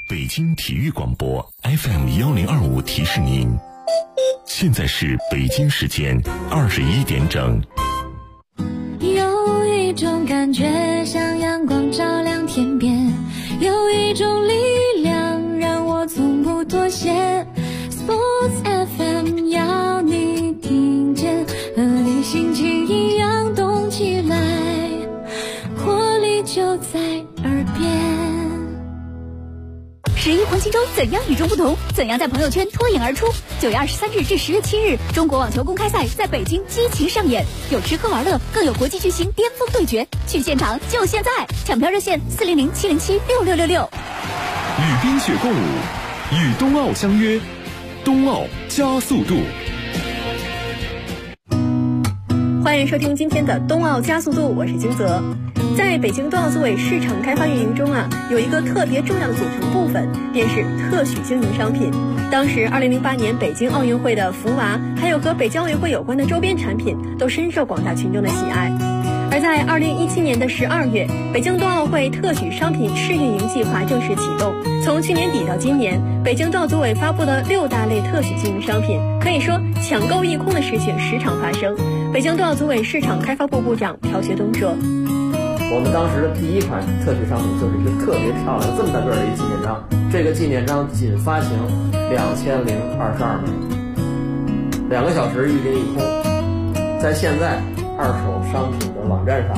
北京体育广播 FM1025提示您，现在是北京时间21点整。 有一种感觉像阳光照亮天边，有一种力量让我从不妥协。Sports FM 要你听见，和你心情一样动起来，活力就在耳边。 11黄金周怎样与众不同？怎样在朋友圈脱颖而出？9月23日至10月7日，中国网球公开赛在北京激情上演，有吃喝玩乐，更有国际巨星巅峰对决。去现场就现在，抢票热线400-707-6666。 与冰雪共舞，与冬奥相约，冬奥加速度。 欢迎收听今天的冬奥加速度，我是金泽。在北京冬奥组委市场开发运营中有一个特别重要的组成部分，便是特许经营商品。当时2008年北京奥运会的福娃，还有和北京奥运会有关的周边产品，都深受广大群众的喜爱。而在2017年的12月，北京冬奥会特许商品试运营计划正式启动。从去年底到今年，北京冬奥组委发布了6大类特许经营商品，可以说抢购一空的事情时常发生。北京冬奥组委市场开发部部长朴学东说， 我们当时的第一款特许商品就是一个特别漂亮这么大个的一纪念章，这个纪念章仅发行2022枚，2个小时预定一空。在现在二手商品的网站上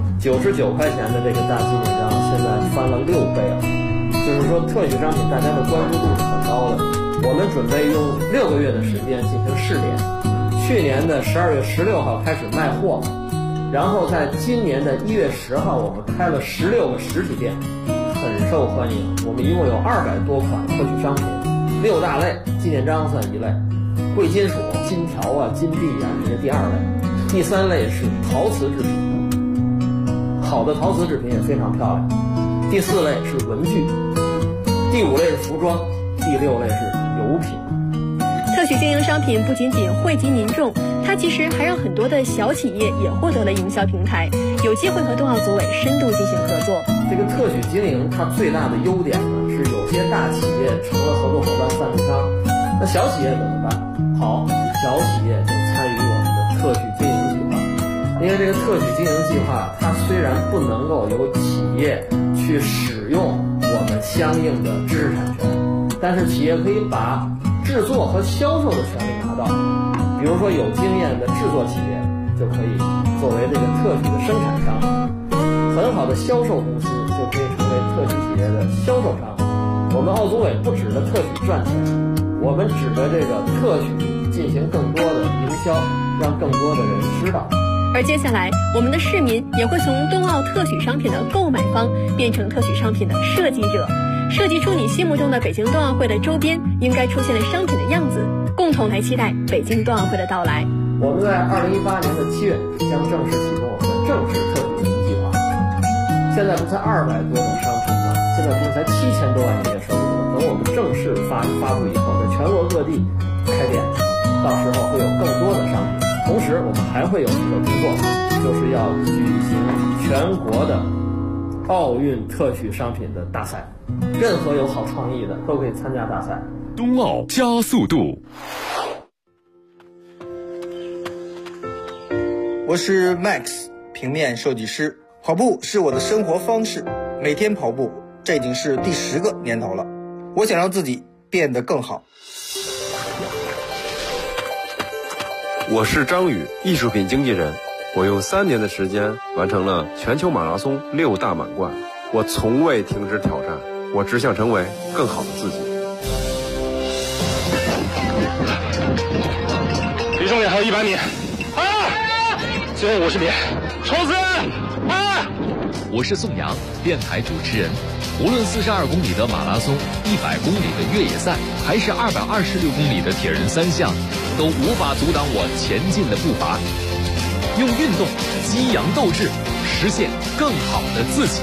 ，99块钱的这个大纪念章现在翻了6倍了，就是说特许商品大家的关注度是很高的。我们准备用6个月的时间进行试点，去年的12月16号开始卖货，然后在今年的1月10号我们开了16个实体店，很受欢迎。我们一共有200多款特许商品，6大类，纪念章算一类，贵金属、金条金币这是第2类，第3类是陶瓷制品，好的陶瓷制品也非常漂亮，第4类是文具，第5类是服装，第6类是油品。 特许经营商品不仅仅惠及民众，它其实还让很多的小企业也获得了营销平台，有机会和冬奥组委深度进行合作。 这个特许经营它最大的优点呢，是有些大企业成了合作伙伴赞助商，那小企业怎么办？好，小企业就参与我们的特许经营计划。因为这个特许经营计划，它虽然不能够由企业去使用我们相应的知识产权，但是企业可以把制作和销售的权利拿到。比如说有经验的制作企业就可以作为这个特许的生产商，很好的销售公司就可以成为特许企业的销售商。我们奥组委不指着特许赚钱，我们指着这个特许进行更多的营销，让更多的人知道。 而接下来我们的市民也会从冬奥特许商品的购买方变成特许商品的设计者，设计出你心目中的北京冬奥会的周边应该出现的商品的样子，共同来期待北京冬奥会的到来。 我们在2018年的7月将正式启动我们的正式特许经营计划。现在不才200多种商品吗？现在不是才7000多万营业收入吗？等我们正式发布以后，在全国各地开店，到时候会有更多的商品。同时我们还会有一个工作，就是要举行全国的奥运特许商品的大赛，任何有好创意的都可以参加大赛。 冬奥加速度。 我是 Max， 平面设计师。跑步是我的生活方式，每天跑步，这已经是第10个年头了。我想让自己变得更好。 我是张宇，艺术品经纪人。我用3年的时间完成了全球马拉松6大满贯。我从未停止挑战，我只想成为更好的自己。 离终点还有100米，最后50米，冲刺！ 我是宋阳，电台主持人。无论42公里的马拉松、100公里的越野赛，还是226公里的铁人3项，都无法阻挡我前进的步伐。用运动激扬斗志，实现更好的自己。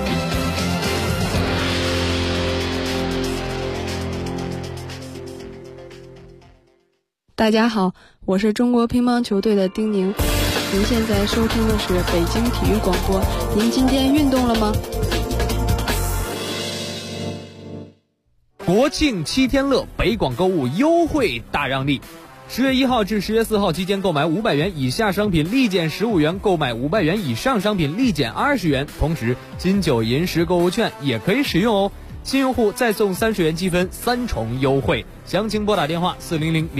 大家好，我是中国乒乓球队的丁宁。您现在收听的是北京体育广播。您今天运动了吗？ 国庆7天乐，北广购物优惠大让利。10月1号至10月4号期间购买500元以下商品立减15元，购买500元以上商品立减20元。同时，金9银10购物券也可以使用哦。新用户再送30元积分，3重优惠。详情拨打电话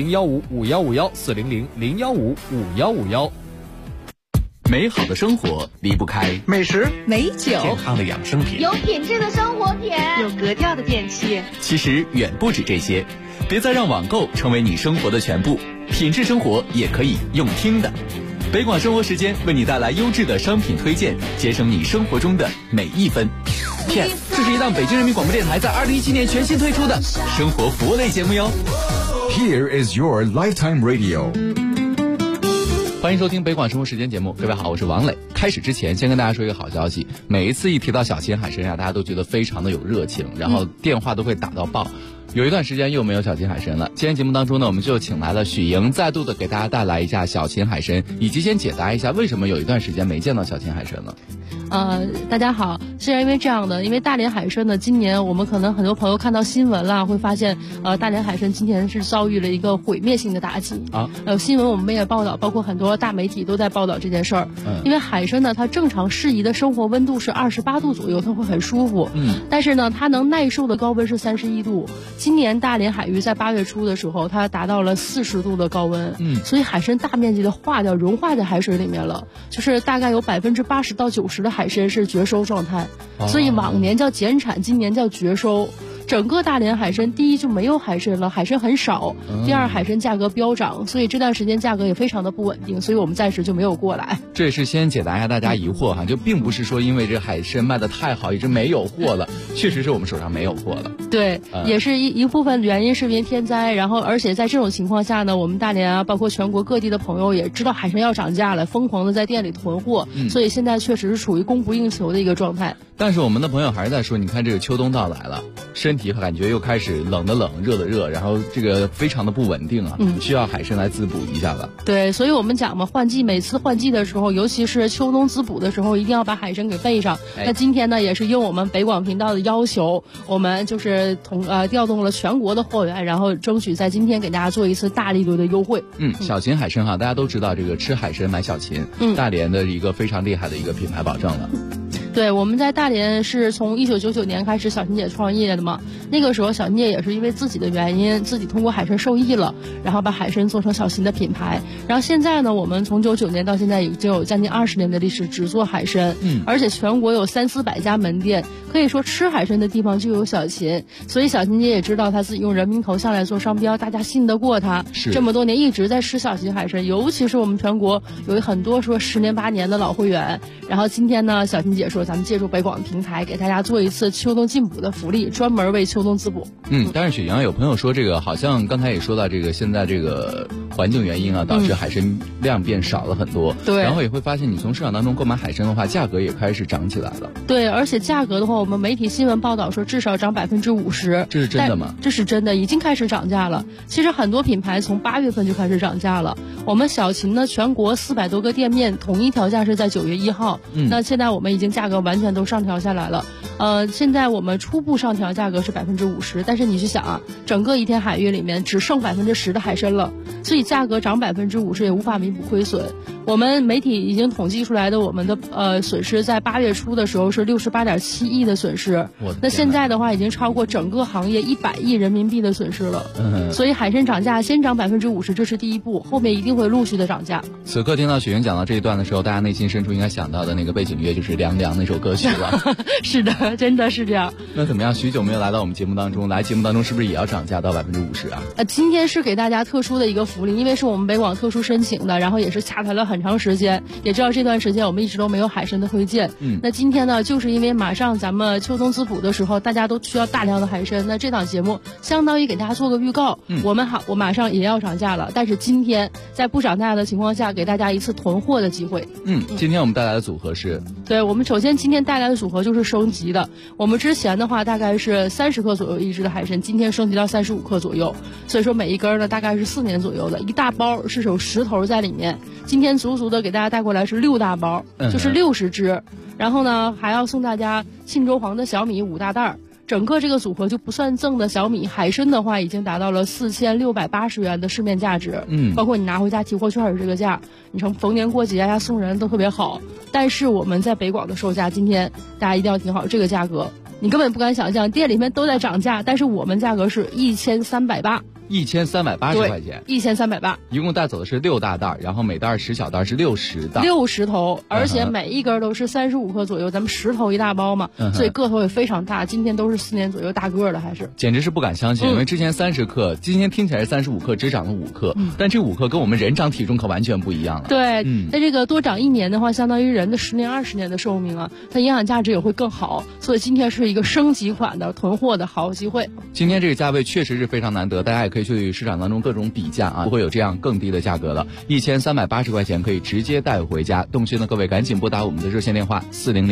400-015-5151，400-015-5151。 美好的生活离不开美食、 美酒、 健康的养生品， 有品质的生活品， 有格调的电器。 其实远不止这些，别再让网购成为你生活的全部，品质生活也可以用听的。北广生活时间为你带来优质的商品推荐，节省你生活中的每一分。Yes， 这是一档北京人民广播电台在2017年全新推出的生活服务类节目哟。 Here is your lifetime radio。 欢迎收听北广生活时间节目，各位好，我是王磊。开始之前先跟大家说一个好消息，每一次一提到小秦海参大家都觉得非常的有热情，然后电话都会打到爆。有一段时间又没有小秦海参了，今天节目当中呢，我们就请来了许莹，再度的给大家带来一下小秦海参，以及先解答一下为什么有一段时间没见到小秦海参了。 大家好，是因为这样的，因为大连海参呢，今年我们可能很多朋友看到新闻了，会发现大连海参今年是遭遇了一个毁灭性的打击啊。新闻我们也报道，包括很多大媒体都在报道这件事儿。因为海参呢，它正常适宜的生活温度是28度左右，它会很舒服。但是呢，它能耐受的高温是31度。今年大连海域在8月初的时候，它达到了40度的高温。所以海参大面积的融化在海水里面了，就是大概有80%到90%的海参是绝收状态，所以往年叫减产，今年叫绝收。整个大连海参，第一就没有海参了，海参很少；第二，海参价格飙涨，所以这段时间价格也非常的不稳定，所以我们暂时就没有过来。 这也是先解答一下大家疑惑哈，就并不是说因为这海参卖的太好一直没有货了，确实是我们手上没有货了。 对，也是一部分原因是因为天灾，然后而且在这种情况下呢，我们大连啊，包括全国各地的朋友也知道海参要涨价了，疯狂的在店里囤货，所以现在确实是处于供不应求的一个状态。 但是我们的朋友还是在说，你看这个秋冬到来了，身体感觉又开始冷的冷，热的热，然后这个非常的不稳定啊，需要海参来滋补一下了。 对，所以我们讲嘛，每次换季的时候，尤其是秋冬滋补的时候，一定要把海参给备上。那今天呢，也是应我们北广频道的要求，我们就是调动了全国的货源，然后争取在今天给大家做一次大力度的优惠。 小秦海参哈，大家都知道这个吃海参买小秦，大连的一个非常厉害的一个品牌保证了。 对，我们在大连是从1999年开始小秦姐创业的嘛，那个时候小秦姐也是因为自己的原因，自己通过海参受益了，然后把海参做成小秦的品牌。然后现在呢，我们从99年到现在已经有将近20年的历史，只做海参，而且全国有300-400家门店，可以说吃海参的地方就有小秦。所以小秦姐也知道她自己用人民头像来做商标，大家信得过她。这么多年一直在吃小秦海参，尤其是我们全国有很多说10年8年的老会员。然后今天呢，小秦姐说咱们借助北广平台给大家做一次秋冬进补的福利，专门为秋冬滋补。 但是雪阳有朋友说这个好像刚才也说到这个现在这个环境原因啊，导致海参量变少了很多。对，然后也会发现你从市场当中购买海参的话，价格也开始涨起来了。 对，而且价格的话，我们媒体新闻报道说至少涨50%。 这是真的吗？ 这是真的，已经开始涨价了。其实很多品牌从8月份就开始涨价了。我们小秦呢，全国400多个店面统一调价是在9月1号。那现在我们已经价格完全都上调下来了。现在我们初步上调价格是50%，但是你去想啊，整个一天海域里面只剩10%的海参了，所以价格涨50%也无法弥补亏损。我们媒体已经统计出来的我们的损失，在8月初的时候是68.7亿的损失，那现在的话已经超过整个行业100亿人民币的损失了。所以海参涨价先涨50%，这是第一步，后面一定会陆续的涨价。 此刻听到雪莹讲到这一段的时候，大家内心深处应该想到的那个背景乐就是《凉凉》那首歌曲了。 是的，真的是这样。 那怎么样？许久没有来到我们节目当中，来节目当中是不是也要涨价到50%啊？ 今天是给大家特殊的一个福利，因为是我们北广特殊申请的，然后也是洽谈了很长时间，也知道这段时间我们一直都没有海参的推荐。那今天呢，就是因为马上咱们秋冬滋补的时候，大家都需要大量的海参，那这档节目相当于给大家做个预告。我马上也要涨价了，但是今天在不涨价的情况下，给大家一次囤货的机会。 今天我们带来的组合是？ 对，我们首先今天带来的组合就是升级的。我们之前的话大概是30克左右一只的海参，今天升级到35克左右，所以说每一根呢大概是4年左右的，一大包是有10头在里面。今天足足的给大家带过来是6大包，就是60只。然后呢还要送大家沁州黄的小米5大袋， 整个这个组合就不算赠的小米海参的话，已经达到了4680元的市面价值。包括你拿回家提货券是这个价，你成逢年过节呀送人都特别好。但是我们在北广的售价，今天大家一定要听好这个价格，你根本不敢想象，店里面都在涨价，但是我们价格是1380 块钱 ，1380， 一共带走的是6大袋，然后每袋10小袋是60袋 ，60头，而且每一根都是35克左右，咱们10头一大包嘛，所以个头也非常大。今天都是4年左右大个的，还是简直是不敢相信，因为之前30克，今天听起来是35克，只涨了5克，但这5克跟我们人长体重可完全不一样了。 对，那这个多长1年的话，相当于人的10年20年的寿命啊，它营养价值也会更好，所以今天是一个升级款的囤货的好机会。 今天这个价位确实是非常难得，大家也可以去市场当中各种比价啊，不会有这样更低的价格了，1380块钱可以直接带回家。动心的各位赶紧拨打我们的热线电话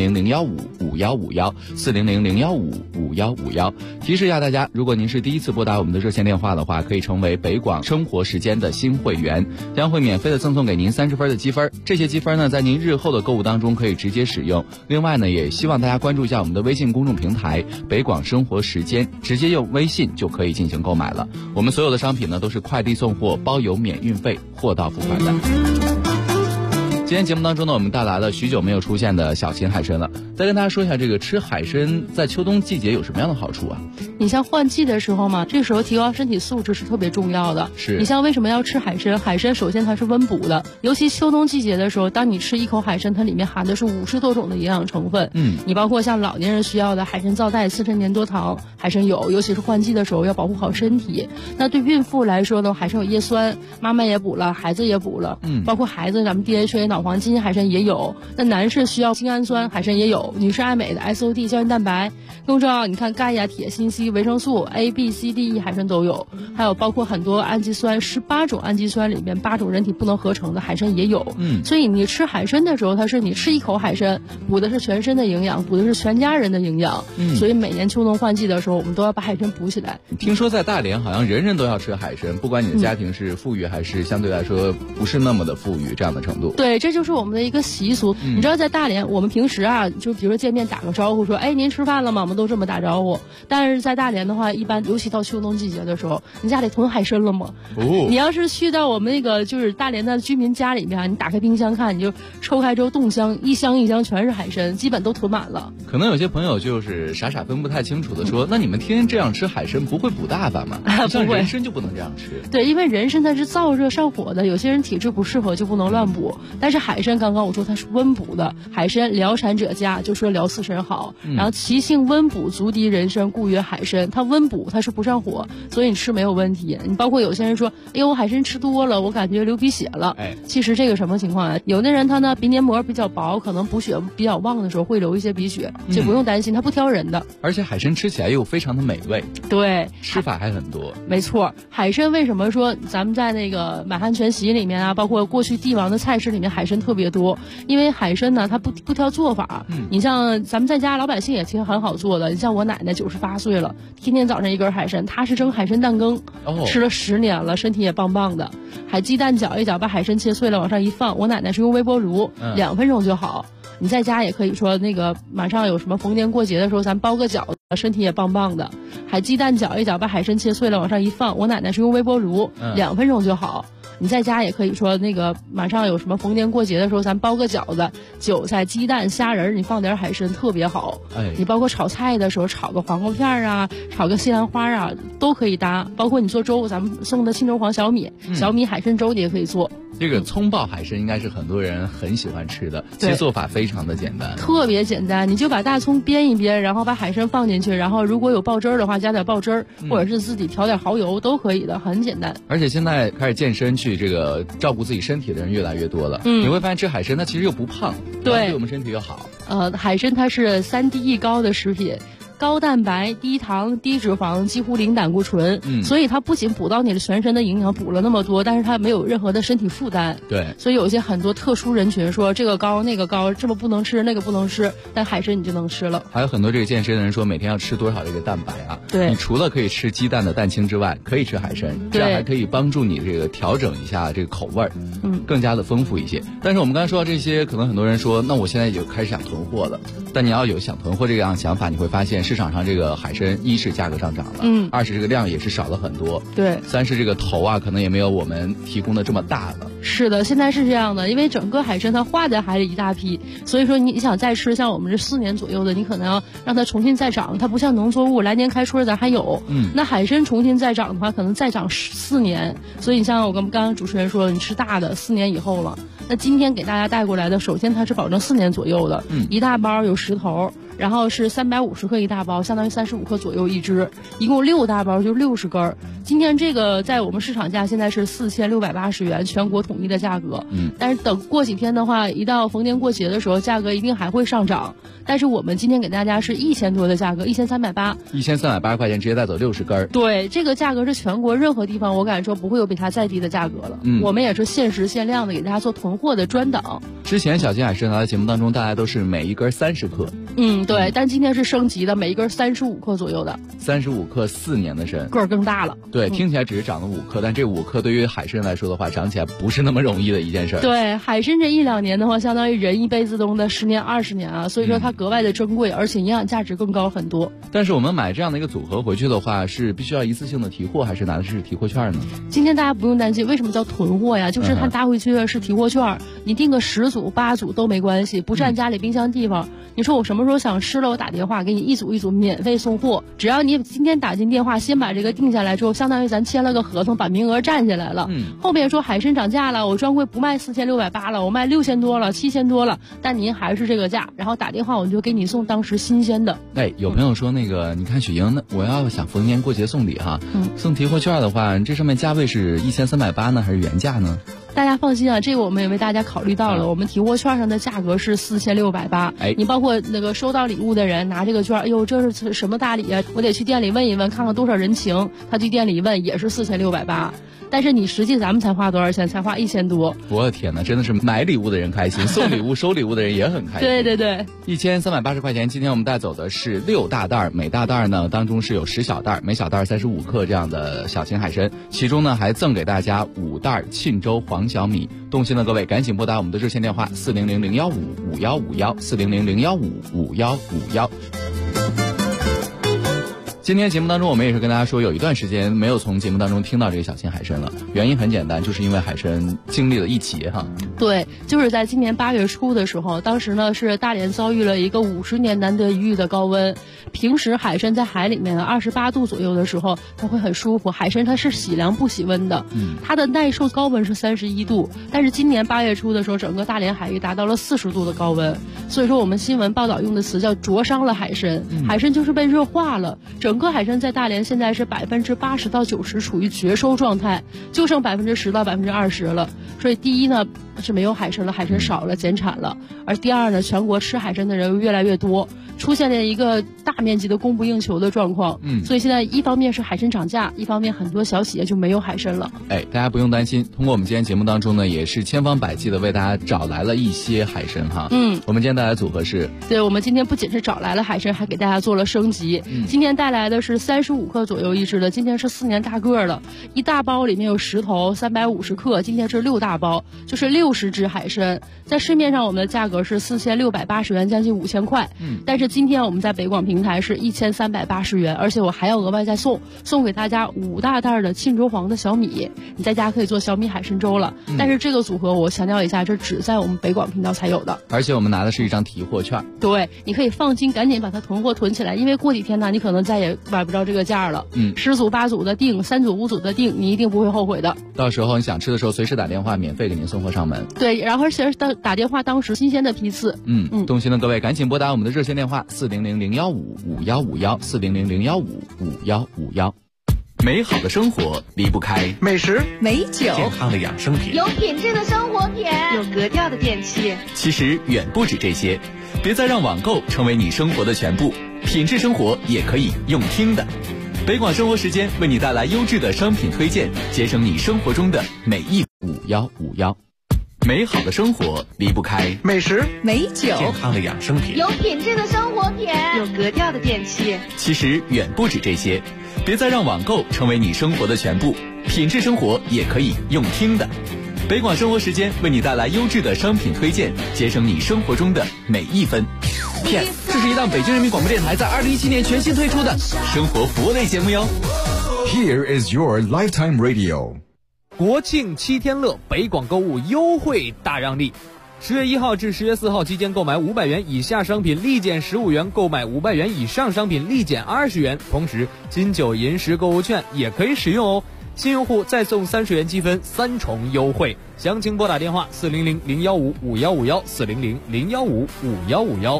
400-015-5151，400-015-5151。提示一下大家，如果您是第一次拨打我们的热线电话的话，可以成为北广生活时间的新会员，将会免费的赠送给您30分的积分。这些积分呢，在您日后的购物当中可以直接使用。另外呢，也希望大家关注一下我们的微信公众平台北广生活时间，直接用微信就可以进行购买了。我们所有的商品呢都是快递送货，包邮免运费，货到付款的。今天节目当中呢，我们带来了许久没有出现的小秦海参了。再跟大家说一下，这个吃海参在秋冬季节有什么样的好处啊？ 你像换季的时候嘛，这时候提高身体素质是特别重要的。 是。 你像为什么要吃海参？海参首先它是温补的，尤其秋冬季节的时候，当你吃一口海参，它里面含的是50多种的营养成分。你包括像老年人需要的海参皂苷、4陈粘多糖，海参有，尤其是换季的时候要保护好身体。那对孕妇来说呢，海参有叶酸，妈妈也补了，孩子也补了。包括孩子咱们 DHA 脑黄金海参也有，那男士需要精氨酸，海参也有，女士爱美的 SOD 胶原蛋白，更重要你看钙呀、铁、锌、硒、维生素 A、B、C、D、E 海参都有，还有包括很多氨基酸，18种氨基酸里面8种人体不能合成的海参也有。所以你吃海参的时候，它是你吃一口海参，补的是全身的营养，补的是全家人的营养。所以每年秋冬换季的时候，我们都要把海参补起来。 听说在大连好像人人都要吃海参，不管你的家庭是富裕还是相对来说不是那么的富裕这样的程度。 对，这就是我们的一个习俗。你知道在大连我们平时啊，就比如说见面打个招呼说，哎，您吃饭了吗？我们都这么打招呼。但是在大连的话，一般尤其到秋冬季节的时候，你家里囤海参了吗？你要是去到我们那个就是大连的居民家里面，你打开冰箱看，你就抽开之后冻箱，一箱一箱全是海参，基本都囤满了。 可能有些朋友就是傻分不太清楚的说，那你们天天这样吃海参不会补大发吗？像人参就不能这样吃。 对，因为人参它是燥热上火的，有些人体质不适合就不能乱补。但是海参刚刚我说它是温补的，海参疗产者佳，就说疗四神好。然后其性温补，足敌人参，故曰海参。它温补，它是不上火，所以你吃没有问题。你包括有些人说，哎呦，我海参吃多了，我感觉流鼻血了。其实这个什么情况啊？有的人他呢鼻黏膜比较薄，可能补血比较旺的时候会流一些鼻血，就不用担心，它不挑人的。 而且海参吃起来又非常的美味。 对， 吃法还很多。 没错，海参为什么说咱们在那个满汉全席里面啊，包括过去帝王的菜式里面海参特别多？因为海参呢，它不挑做法。你像咱们在家老百姓也其实很好做的。你像我奶奶98岁了，天天早上一根海参，她是蒸海参蛋羹，吃了10年了，身体也棒棒的。海鸡蛋搅一搅，把海参切碎了往上一放，我奶奶是用微波炉，2分钟就好。你在家也可以说那个马上有什么逢年过节的时候，咱包个饺子，身体也棒棒的。海鸡蛋搅一搅，把海参切碎了往上一放，我奶奶是用微波炉，2分钟就好。你在家也可以说那个马上有什么逢年过节的时候，咱包个饺子，韭菜、鸡蛋、虾仁，你放点海参特别好。你包括炒菜的时候，炒个黄瓜片啊，炒个西兰花啊，都可以搭。包括你做粥，咱们送的青州黄小米，小米海参粥你也可以做。 这个葱爆海参应该是很多人很喜欢吃的，其实做法非常的简单， 特别简单。你就把大葱煸一煸，然后把海参放进去，然后如果有爆汁儿的话，加点爆汁儿，或者是自己调点蚝油都可以的，很简单。 而且现在开始健身去这个照顾自己身体的人越来越多了，你会发现吃海参它其实又不胖，对我们身体又好。 海参它是3D 高的食品。高蛋白、低糖、低脂肪，几乎零胆固醇，所以它不仅补到你的全身的营养，补了那么多，但是它没有任何的身体负担。 对， 所以有一些很多特殊人群说这个高那个高，这么不能吃那个不能吃，但海参你就能吃了。 还有很多这个健身的人说每天要吃多少这个蛋白啊？ 对， 你除了可以吃鸡蛋的蛋清之外，可以吃海参，这样还可以帮助你这个调整一下这个口味儿，更加的丰富一些。但是我们刚才说到这些，可能很多人说，那我现在就开始想囤货了。但你要有想囤货这样想法，你会发现市场上这个海参一是价格上涨了，二是这个量也是少了很多， 对， 三是这个头啊可能也没有我们提供的这么大了。 是的，现在是这样的，因为整个海参它化在海里一大批，所以说你想再吃像我们这4年左右的，你可能要让它重新再长，它不像农作物来年开春咱还有，那海参重新再长的话，可能再长4年，所以你像我跟刚刚主持人说，你吃大的4年以后了。那今天给大家带过来的，首先它是保证4年左右的，一大包有10头。然后是350克一大包，相当于35克左右一只，一共6大包就60根。今天这个在我们市场价现在是4680元，全国统一的价格。但是等过几天的话，一到逢年过节的时候，价格一定还会上涨。但是我们今天给大家是1000多的价格，1380，1380 块钱直接带走60根。 对，这个价格是全国任何地方我敢说不会有比它再低的价格了。我们也是限时限量的给大家做囤货的专档。 之前小金海参来的节目当中，大家都是每一根30克。 对，但今天是升级的，每一根35克左右的 ，35克4年的参， 个儿更大了。 对，听起来只是长了5克，但这5克对于海参来说的话，长起来不是那么容易的一件事。 对，海参这1-2年的话，相当于人一辈子中的10年20年啊，所以说它格外的珍贵，而且营养价值更高很多。 但是我们买这样的一个组合回去的话，是必须要一次性的提货，还是拿的是提货券呢？ 今天大家不用担心，为什么叫囤货呀？就是它拿回去的是提货券，你订个10组8组都没关系，不占家里冰箱地方。你说我什么时候想吃了，我打电话给你一组一组免费送货，只要你今天打进电话，先把这个定下来之后，相当于咱签了个合同，把名额占下来了。后面说海参涨价了，我专柜不卖4680了，我卖6000多了，7000多了，但您还是这个价，然后打电话我们就给你送当时新鲜的。 有朋友说那个，你看雪莹，我要想逢年过节送礼哈，送提货券的话，这上面价位是1380呢，还是原价呢？ 大家放心啊，这个我们也为大家考虑到了。我们提货券上的价格是4680，你包括那个收到礼物的人拿这个券，哎呦，这是什么大礼啊？我得去店里问一问，看看多少人情。他去店里一问也是4680，但是你实际咱们才花多少钱？才花1000多。 我的天哪，真的是买礼物的人开心，送礼物收礼物的人也很开心。 对对对 ，1380块钱。今天我们带走的是6大袋，每大袋呢当中是有10小袋，每小袋35克这样的小型海参，其中呢还赠给大家5袋沁州黄小米。动心的各位赶紧拨打我们的热线电话400-015-5151，400-015-5151。今天节目当中，我们也是跟大家说，有一段时间没有从节目当中听到这个小型海参了。原因很简单，就是因为海参经历了一劫哈。 对，就是在今年8月初的时候，当时呢是大连遭遇了一个50年难得一遇的高温。平时海参在海里面28度左右的时候，它会很舒服。海参它是喜凉不喜温的，它的耐受高温是31度，但是今年8月初的时候，整个大连海域达到了40度的高温。所以说我们新闻报道用的词叫灼伤了海参，海参就是被热化了。整个海参在大连现在是80%到90%处于绝收状态，就剩10%到20%了。所以第一呢是没有海参了，海参少了，减产了。而第二呢，全国吃海参的人越来越多，出现了一个大面积的供不应求的状况。所以现在一方面是海参涨价，一方面很多小企业就没有海参了。 大家不用担心，通过我们今天节目当中呢，也是千方百计的为大家找来了一些海参哈。我们今天带来的组合是， 对，我们今天不仅是找来了海参，还给大家做了升级。今天带来的是35克左右一只的，今天是4年大个了，一大包里面有10头，350克，今天是6大包，就是60只海参。在市面上我们的价格是4680元，将近5000块。但是今天我们在北广平台是1380元，而且我还要额外再送给大家5大袋的沁州黄的小米，你在家可以做小米海参粥了。但是这个组合我强调一下，这只在我们北广频道才有的， 而且我们拿的是一张提货券。 对，你可以放心，赶紧把它囤货囤起来，因为过几天呢，你可能再也买不着这个价了。10组8组的订，3组5组的订，你一定不会后悔的。 到时候你想吃的时候，随时打电话，免费给您送货上门。 对，然后而且打电话当时新鲜的批次。 动心的各位赶紧拨打我们的热线电话400-015-5151，400-015-5151。美好的生活离不开美食、 美酒、健康的养生品、 有品质的生活品、 有格调的电器。 其实远不止这些，别再让网购成为你生活的全部，品质生活也可以用听的。北广生活时间为你带来优质的商品推荐，节省你生活中的每一5151。美好的生活离不开美食、 美酒、 健康的养生品、 有品质的生活品、 有格调的电器。 其实远不止这些，别再让网购成为你生活的全部，品质生活也可以用听的。北广生活时间为你带来优质的商品推荐，节省你生活中的每一分。 片，这是一档北京人民广播电台在2017年全新推出的生活服务类节目哟。 Here is your lifetime radio。 国庆7天乐，北广购物优惠大让利。10月1号至10月4号期间购买500元以下商品立减15元，购买500元以上商品立减20元。同时，金九银十购物券也可以使用哦。新用户再送30元积分，3重优惠。详情拨打电话400-015-5151，400-015-5151。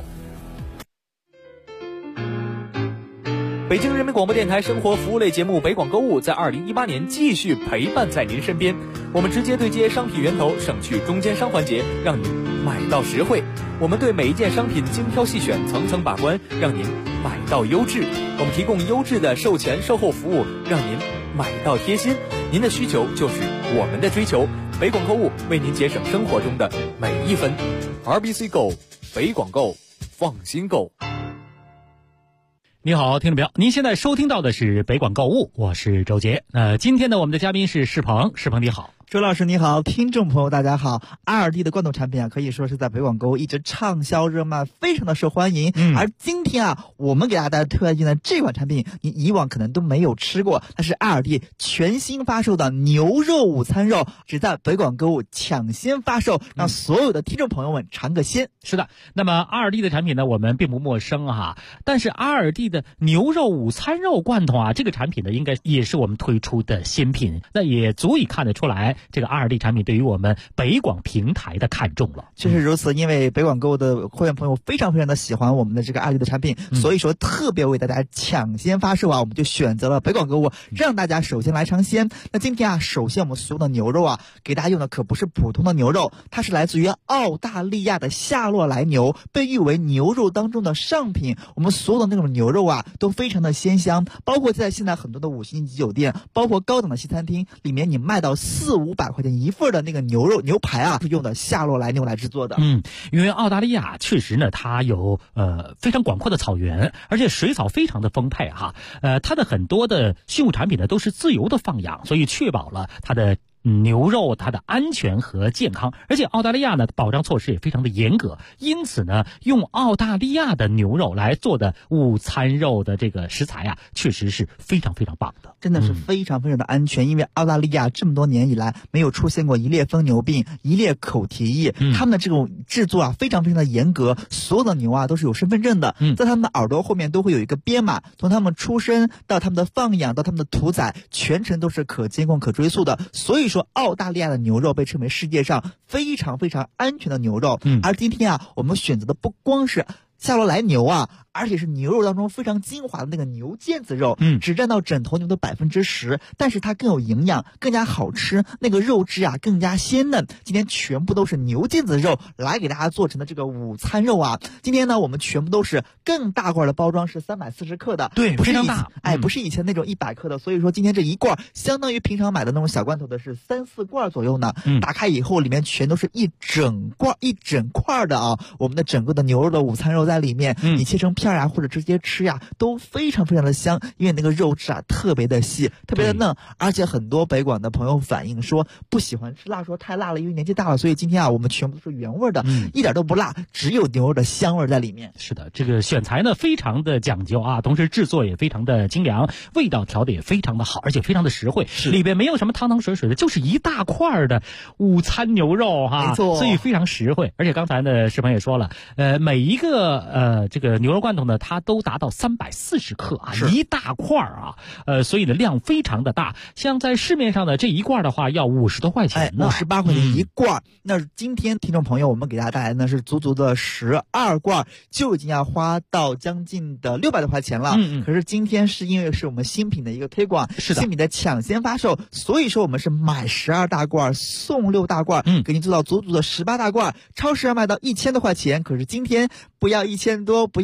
北京人民广播电台生活服务类节目北广购物在2018年继续陪伴在您身边。我们直接对接商品源头，省去中间商环节，让您买到实惠。我们对每一件商品精挑细选，层层把关，让您买到优质。我们提供优质的售前售后服务，让您买到贴心。您的需求就是我们的追求。北广购物为您节省生活中的每一分。RBC Go， 北广购，放心购。 你好，听众朋友，您现在收听到的是北广购物，我是周杰。今天呢，我们的嘉宾是世鹏，世鹏你好。 周老师你好，听众朋友大家好。2D 的罐头产品啊，可以说是在北广购物一直畅销热卖，非常的受欢迎。而今天啊，我们给大家推荐的这款产品，你以往可能都没有吃过，它是2D 全新发售的牛肉午餐肉，只在北广购物抢先发售，让所有的听众朋友们尝个鲜。 是的，那么2D 的产品呢，我们并不陌生哈，但是2D 的牛肉午餐肉罐头啊，这个产品呢，应该也是我们推出的新品，那也足以看得出来。这个2D 产品对于我们北广平台的看重了。 确实如此，因为北广购物的会员朋友非常非常的喜欢我们的这个2D 的产品，所以说特别为大家抢先发售啊，我们就选择了北广购物，让大家首先来尝鲜。那今天啊，首先我们所有的牛肉啊，给大家用的可不是普通的牛肉，它是来自于澳大利亚的夏洛莱牛，被誉为牛肉当中的上品。我们所有的那种牛肉啊，都非常的鲜香，包括在现在很多的5星级酒店，包括高档的西餐厅里面，你卖到400-500块钱一份的那个牛排啊，是用的夏洛莱牛来制作的。 因为澳大利亚确实呢，它有非常广阔的草原，而且水草非常的丰沛哈。它的很多的畜牧产品呢都是自由的放养，所以确保了它的牛肉它的安全和健康，而且澳大利亚呢保障措施也非常的严格，因此呢用澳大利亚的牛肉来做的午餐肉的这个食材啊，确实是非常非常棒的， 真的是非常非常的安全。因为澳大利亚这么多年以来没有出现过一列疯牛病、一列口蹄疫，他们的这种制作啊非常非常的严格，所有的牛啊都是有身份证的，在他们的耳朵后面都会有一个编码，从他们出生到他们的放养到他们的屠宰，全程都是可监控可追溯的。所以说澳大利亚的牛肉被称为世界上非常非常安全的牛肉。而今天啊，我们选择的不光是夏洛莱牛啊，而且是牛肉当中非常精华的那个牛腱子肉，只占到整头牛的10%，但是它更有营养，更加好吃，那个肉质啊更加鲜嫩。今天全部都是牛腱子肉来给大家做成的这个午餐肉啊。今天呢，我们全部都是更大罐的包装，是340克的， 对，非常大， 不是以前那种100克的。所以说今天这一罐相当于平常买的那种小罐头的是3-4罐左右呢。打开以后里面全都是一整块的啊，我们的整个的牛肉的午餐肉在里面，你切成片啊或者直接吃呀，都非常非常的香，因为那个肉质啊特别的细，特别的嫩。而且很多北广的朋友反映说不喜欢吃辣，说太辣了，因为年纪大了。所以今天啊，我们全部都是原味的，一点都不辣，只有牛肉的香味在里面。 是的，这个选材呢非常的讲究啊，同时制作也非常的精良，味道调的也非常的好，而且非常的实惠，里边没有什么汤汤水水的，就是一大块的午餐牛肉哈， 没错， 所以非常实惠。而且刚才呢世鹏也说了，每一个这个牛肉罐头呢，它都达到340克啊，一大块啊，所以呢量非常的大。像在市面上的这一罐的话，要50多块钱呢 ，58块钱一罐。那今天听众朋友，我们给大家带来呢是足足的12罐，就已经要花到将近的600多块钱了。可是今天是因为是我们新品的一个推广， 是的， 新品的抢先发售，所以说我们是买12大罐送6大罐，给您做到足足的18大罐。超市要卖到1000多块钱，可是今天不要1000多，不要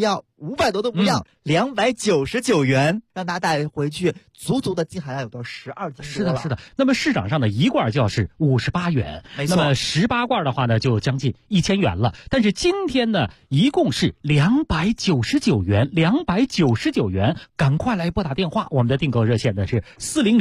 500多都不要，299元，让大家带回去，足足的净含量有到12斤。 是的，是的。那么市场上的一罐就要是58元， 没错。 那么18罐的话呢，就将近1000元了。但是今天呢，一共是299元，299元，赶快来拨打电话，我们的订购热线呢是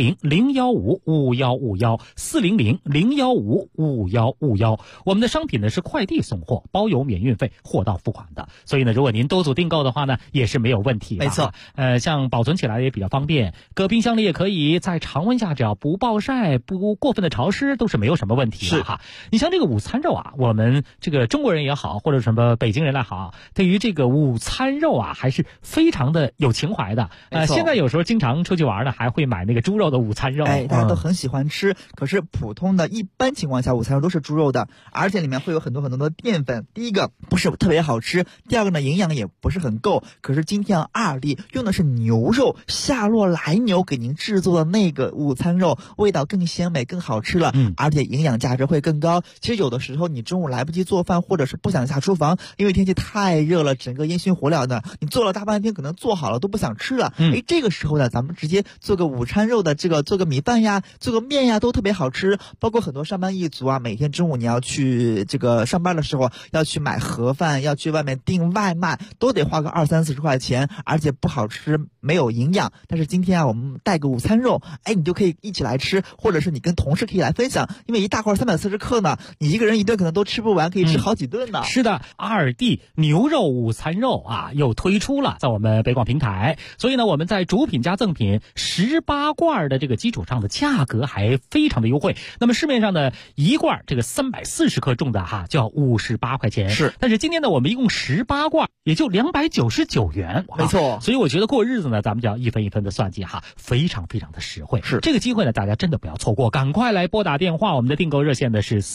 400-015-5151，400-015-5151。我们的商品呢是快递送货，包邮免运费，货到付款的。所以呢，如果您多组订购的话呢，也是没有问题的。 没错， 像保存起来也比较方便，搁冰箱里也可以，在常温下只要不暴晒、不过分的潮湿，都是没有什么问题的哈。你像这个午餐肉啊，我们这个中国人也好，或者什么北京人来好，对于这个午餐肉啊，还是非常的有情怀的。现在有时候经常出去玩呢，还会买那个猪肉的午餐肉， 大家都很喜欢吃。可是普通的一般情况下，午餐肉都是猪肉的，而且里面会有很多的淀粉。第一个不是特别好吃，第二个呢营养也不是很够。可是今天阿尔蒂用的是牛肉，夏洛莱牛给您制作的那个午餐肉，味道更鲜美更好吃了，而且营养价值会更高。其实有的时候你中午来不及做饭，或者是不想下厨房，因为天气太热了，整个烟熏火燎的，你做了大半天可能做好了都不想吃了。这个时候呢，咱们直接做个午餐肉的做个米饭呀，做个面呀，都特别好吃。包括很多上班一族啊，每天中午你要去上班的时候要去买盒饭，要去外面订外卖，都得花个20-30块钱，而且不好吃，没有营养。但是今天啊，我们带个午餐肉，你就可以一起来吃，或者是你跟同事可以来分享，因为一大块340克呢，你一个人一顿可能都吃不完，可以吃好几顿呢。 是的，阿尔蒂牛肉午餐肉啊又推出了，在我们北广平台，所以呢，我们在主品加赠品18罐的这个基础上的价格还非常的优惠。那么市面上的一罐这个340克重的就要58块钱， 是。 但是今天呢，我们一共18罐，也就299元， 没错。 所以我觉得过日子呢，咱们就要一分一分的算计非常非常的实惠。 是这个机会呢，大家真的不要错过，赶快来拨打电话，我们的订购热线呢是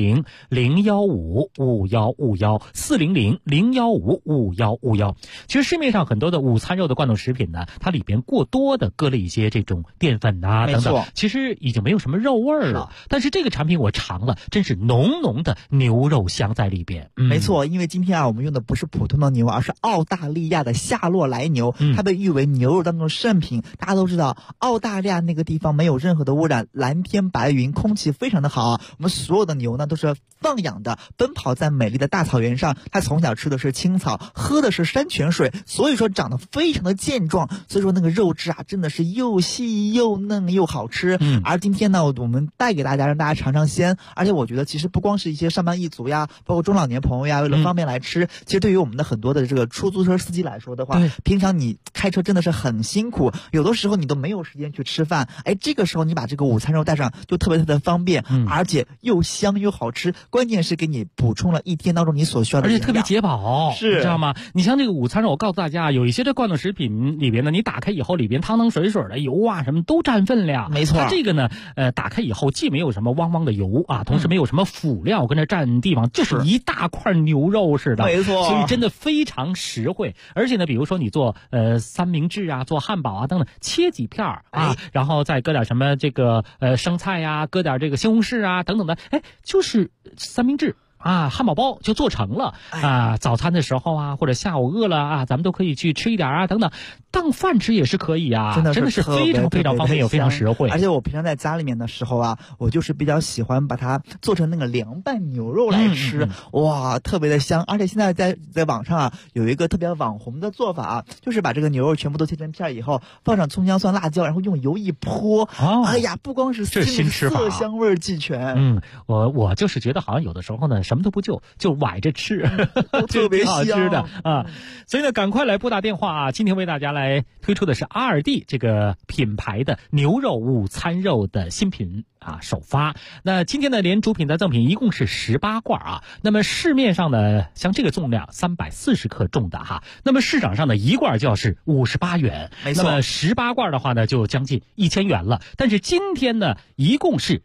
400-015-5151，400-015-5151。其实市面上很多的午餐肉的罐头食品呢，它里边过多的搁了一些这种淀粉等等，其实已经没有什么肉味了。但是这个产品我尝了，真是浓浓的牛肉香在里边。 没错，因为今天啊，我们用的不是普通的牛，而是澳大利亚的夏洛莱牛，它被誉为牛肉当中的圣品。大家都知道，澳大利亚那个地方没有任何的污染，蓝天白云，空气非常的好。我们所有的牛呢都是放养的，奔跑在美丽的大草原上，它从小吃的是青草，喝的是山泉水，所以说长得非常的健壮。所以说那个肉质啊，真的是又细又嫩又好吃。而今天呢，我们带给大家，让大家尝尝鲜。而且我觉得其实不光是一些上班一族呀，包括中老年朋友呀，为了方便来吃，其实对于我们的很多的这个出租车司机来说的话，平常你开车真的是很辛苦，有的时候你都没有时间去吃饭，这个时候你把这个午餐肉带上就特别特别方便，而且又香又好吃，关键是给你补充了一天当中你所需要的营养， 而且特别解饱， 是， 你知道吗？你像这个午餐肉，我告诉大家，有一些这罐头食品里边呢，你打开以后里边汤汤水水的油啊什么都占分量， 没错。 它这个呢，打开以后既没有什么汪汪的油啊，同时没有什么辅料跟着占地方，就是一大块牛肉似的， 没错。 所以真的非常实惠。而且呢，比如说你做三明治啊，做汉堡啊等等，切几片啊，然后再搁点什么这个生菜呀，搁点这个西红柿啊等等的，就是三明治汉堡包就做成了早餐的时候啊，或者下午饿了咱们都可以去吃一点等等，当饭吃也是可以真的是非常非常方便又非常实惠。 而且我平常在家里面的时候啊，我就是比较喜欢把它做成那个凉拌牛肉来吃，哇，特别的香。而且现在在网上有一个特别网红的做法就是把这个牛肉全部都切成片以后，放上葱姜蒜辣椒，然后用油一泼，哎呀，不光是色香味俱全。 我就是觉得好像有的时候呢，什么都不就崴着吃， 特别好吃的所以呢，赶快来拨打电话今天为大家来推出的是阿尔蒂这个品牌的牛肉午餐肉的新品首发。那今天呢，连主品的赠品一共是18罐那么市面上呢，像这个重量340克重的那么市场上的一罐就要是58元， 没错。 那么18罐的话呢，就将近1000元了。但是今天呢，一共是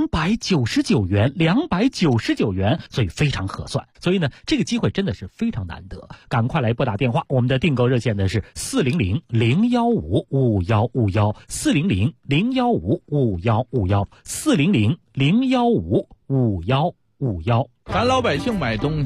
299元，299元，所以非常合算。所以呢，这个机会真的是非常难得，赶快来拨打电话。我们的订购热线呢是400-015-5151，400-015-5151，400-015-5151。 咱老百姓买东西